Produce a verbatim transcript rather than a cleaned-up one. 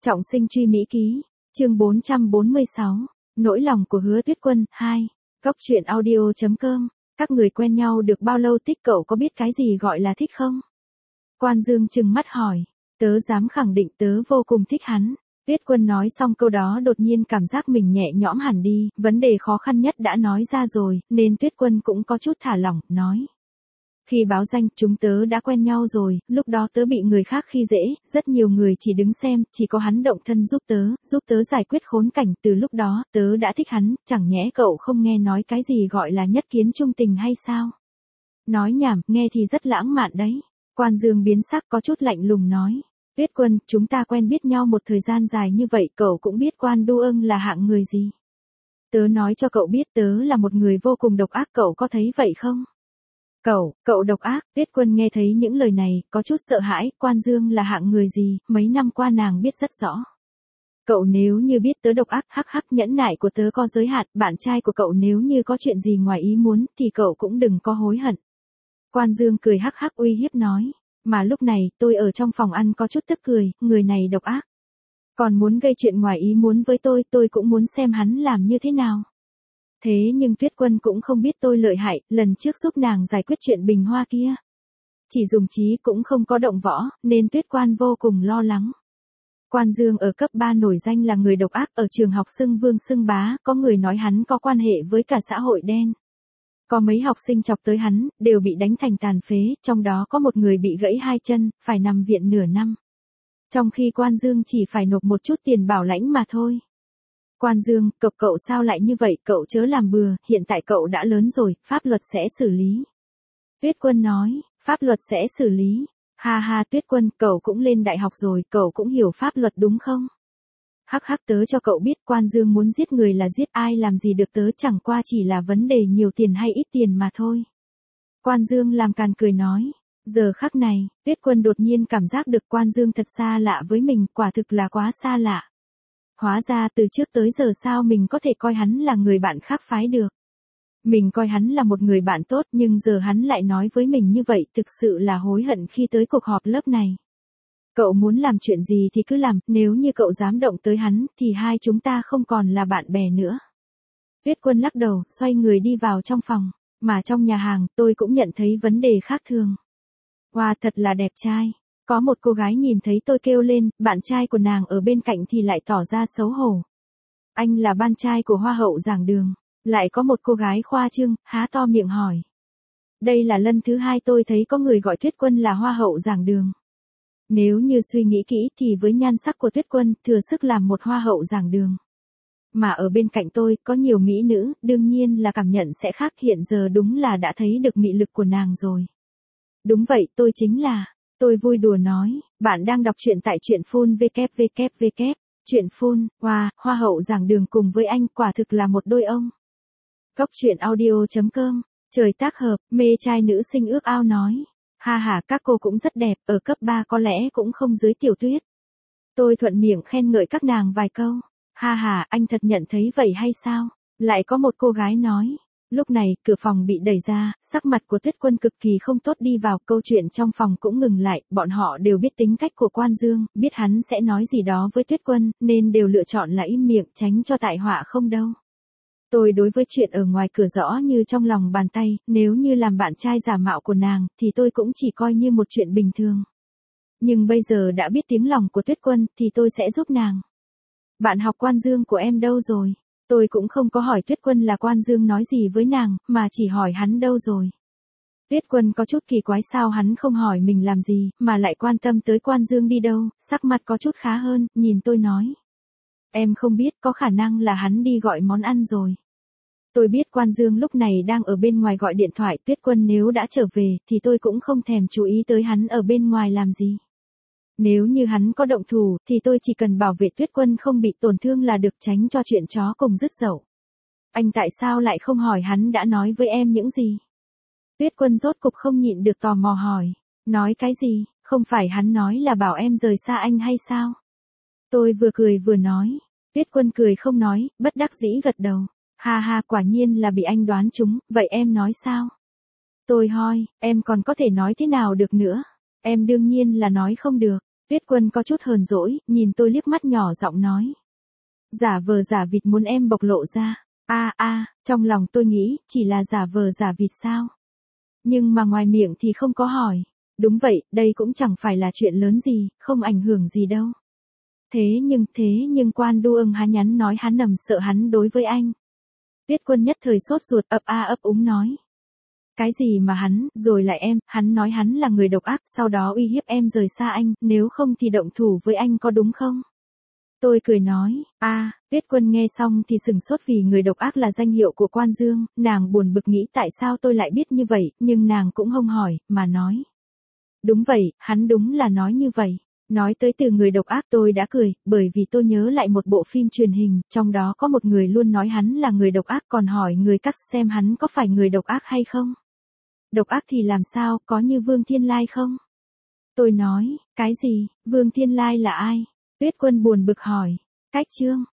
Trọng sinh truy Mỹ ký, chương bốn trăm bốn mươi sáu, nỗi lòng của Hứa Tuyết Quân, hai, góc truyện audio.com, các người quen nhau được bao lâu thích cậu có biết cái gì gọi là thích không? Quan Dương trừng mắt hỏi, tớ dám khẳng định tớ vô cùng thích hắn. Tuyết Quân nói xong câu đó đột nhiên cảm giác mình nhẹ nhõm hẳn đi, vấn đề khó khăn nhất đã nói ra rồi, nên Tuyết Quân cũng có chút thả lỏng, nói. Khi báo danh, chúng tớ đã quen nhau rồi, lúc đó tớ bị người khác khi dễ, rất nhiều người chỉ đứng xem, chỉ có hắn động thân giúp tớ, giúp tớ giải quyết khốn cảnh, từ lúc đó, tớ đã thích hắn, chẳng nhẽ cậu không nghe nói cái gì gọi là nhất kiến chung tình hay sao? Nói nhảm, nghe thì rất lãng mạn đấy. Quan Dương biến sắc có chút lạnh lùng nói. Tuyết Quân, chúng ta quen biết nhau một thời gian dài như vậy, cậu cũng biết Quan Du Ưng là hạng người gì. Tớ nói cho cậu biết tớ là một người vô cùng độc ác, cậu có thấy vậy không? Cậu, cậu độc ác. Tuyết Quân nghe thấy những lời này, có chút sợ hãi, Quan Dương là hạng người gì, mấy năm qua nàng biết rất rõ. Cậu nếu như biết tớ độc ác, hắc hắc, nhẫn nại của tớ có giới hạn, bạn trai của cậu nếu như có chuyện gì ngoài ý muốn, thì cậu cũng đừng có hối hận. Quan Dương cười hắc hắc uy hiếp nói, mà lúc này, tôi ở trong phòng ăn có chút tức cười, người này độc ác. Còn muốn gây chuyện ngoài ý muốn với tôi, tôi cũng muốn xem hắn làm như thế nào. Thế nhưng Tuyết Quân cũng không biết tôi lợi hại, lần trước giúp nàng giải quyết chuyện Bình Hoa kia. Chỉ dùng trí cũng không có động võ, nên Tuyết Quan vô cùng lo lắng. Quan Dương ở cấp ba nổi danh là người độc ác, ở trường học xưng vương xưng bá, có người nói hắn có quan hệ với cả xã hội đen. Có mấy học sinh chọc tới hắn, đều bị đánh thành tàn phế, trong đó có một người bị gãy hai chân, phải nằm viện nửa năm. Trong khi Quan Dương chỉ phải nộp một chút tiền bảo lãnh mà thôi. Quan Dương, cậu cậu sao lại như vậy, cậu chớ làm bừa, hiện tại cậu đã lớn rồi, pháp luật sẽ xử lý. Tuyết Quân nói, pháp luật sẽ xử lý. Ha ha Tuyết Quân, cậu cũng lên đại học rồi, cậu cũng hiểu pháp luật đúng không? Hắc hắc, tớ cho cậu biết, Quan Dương muốn giết người là giết, ai làm gì được tớ, chẳng qua chỉ là vấn đề nhiều tiền hay ít tiền mà thôi. Quan Dương làm càn cười nói. Giờ khắc này, Tuyết Quân đột nhiên cảm giác được Quan Dương thật xa lạ với mình, quả thực là quá xa lạ. Hóa ra từ trước tới giờ sao mình có thể coi hắn là người bạn khác phái được. Mình coi hắn là một người bạn tốt, nhưng giờ hắn lại nói với mình như vậy, thực sự là hối hận khi tới cuộc họp lớp này. Cậu muốn làm chuyện gì thì cứ làm, nếu như cậu dám động tới hắn, thì hai chúng ta không còn là bạn bè nữa. Tuyết Quân lắc đầu, xoay người đi vào trong phòng, mà trong nhà hàng, tôi cũng nhận thấy vấn đề khác thường. Wow, thật là đẹp trai. Có một cô gái nhìn thấy tôi kêu lên, bạn trai của nàng ở bên cạnh thì lại tỏ ra xấu hổ. Anh là bạn trai của Hoa hậu giảng đường. Lại có một cô gái khoa trương, há to miệng hỏi. Đây là lần thứ hai tôi thấy có người gọi Tuyết Quân là Hoa hậu giảng đường. Nếu như suy nghĩ kỹ thì với nhan sắc của Tuyết Quân, thừa sức làm một Hoa hậu giảng đường. Mà ở bên cạnh tôi, có nhiều mỹ nữ, đương nhiên là cảm nhận sẽ khác, hiện giờ đúng là đã thấy được mị lực của nàng rồi. Đúng vậy, tôi chính là... Tôi vui đùa nói, bạn đang đọc truyện tại truyện phun www. Truyện phun, wow, Hoa hậu giảng đường cùng với anh quả thực là một đôi ông. Góc truyện audio.com, trời tác hợp, mê trai nữ sinh ước ao nói. Ha ha, các cô cũng rất đẹp, ở cấp ba có lẽ cũng không dưới Tiểu Tuyết. Tôi thuận miệng khen ngợi các nàng vài câu. Ha ha, anh thật nhận thấy vậy hay sao? Lại có một cô gái nói. Lúc này, cửa phòng bị đẩy ra, sắc mặt của Tuyết Quân cực kỳ không tốt đi vào, câu chuyện trong phòng cũng ngừng lại, bọn họ đều biết tính cách của Quan Dương, biết hắn sẽ nói gì đó với Tuyết Quân, nên đều lựa chọn là im miệng, tránh cho tại họa không đâu. Tôi đối với chuyện ở ngoài cửa rõ như trong lòng bàn tay, nếu như làm bạn trai giả mạo của nàng, thì tôi cũng chỉ coi như một chuyện bình thường. Nhưng bây giờ đã biết tiếng lòng của Tuyết Quân, thì tôi sẽ giúp nàng. Bạn học Quan Dương của em đâu rồi? Tôi cũng không có hỏi Tuyết Quân là Quan Dương nói gì với nàng, mà chỉ hỏi hắn đâu rồi. Tuyết Quân có chút kỳ quái sao hắn không hỏi mình làm gì, mà lại quan tâm tới Quan Dương đi đâu, sắc mặt có chút khá hơn, nhìn tôi nói. Em không biết, có khả năng là hắn đi gọi món ăn rồi. Tôi biết Quan Dương lúc này đang ở bên ngoài gọi điện thoại, Tuyết Quân nếu đã trở về, thì tôi cũng không thèm chú ý tới hắn ở bên ngoài làm gì. Nếu như hắn có động thủ, thì tôi chỉ cần bảo vệ Tuyết Quân không bị tổn thương là được, tránh cho chuyện chó cùng rứt dậu. Anh tại sao lại không hỏi hắn đã nói với em những gì? Tuyết Quân rốt cục không nhịn được tò mò hỏi. Nói cái gì, không phải hắn nói là bảo em rời xa anh hay sao? Tôi vừa cười vừa nói. Tuyết Quân cười không nói, bất đắc dĩ gật đầu. Ha ha, quả nhiên là bị anh đoán trúng, vậy em nói sao? Tôi hoi, em còn có thể nói thế nào được nữa? Em đương nhiên là nói không được. Tuyết Quân có chút hờn dỗi, nhìn tôi liếc mắt nhỏ giọng nói. Giả vờ giả vịt muốn em bộc lộ ra. A a, trong lòng tôi nghĩ, chỉ là giả vờ giả vịt sao? Nhưng mà ngoài miệng thì không có hỏi. Đúng vậy, đây cũng chẳng phải là chuyện lớn gì, không ảnh hưởng gì đâu. Thế nhưng, thế nhưng Quan Du ưng hắn nhắn nói hắn nằm sợ hắn đối với anh. Tuyết Quân nhất thời sốt ruột ấp a ấp úng nói. Cái gì mà hắn, rồi lại em, hắn nói hắn là người độc ác, sau đó uy hiếp em rời xa anh, nếu không thì động thủ với anh có đúng không? Tôi cười nói, a, à, Tuyết Quân nghe xong thì sừng sốt vì người độc ác là danh hiệu của Quan Dương, nàng buồn bực nghĩ tại sao tôi lại biết như vậy, nhưng nàng cũng không hỏi, mà nói. Đúng vậy, hắn đúng là nói như vậy. Nói tới từ người độc ác tôi đã cười, bởi vì tôi nhớ lại một bộ phim truyền hình, trong đó có một người luôn nói hắn là người độc ác còn hỏi người cắt xem hắn có phải người độc ác hay không. Độc ác thì làm sao, có như Vương Thiên Lai không? Tôi nói, cái gì, Vương Thiên Lai là ai? Tuyết Quân buồn bực hỏi, cách Trương.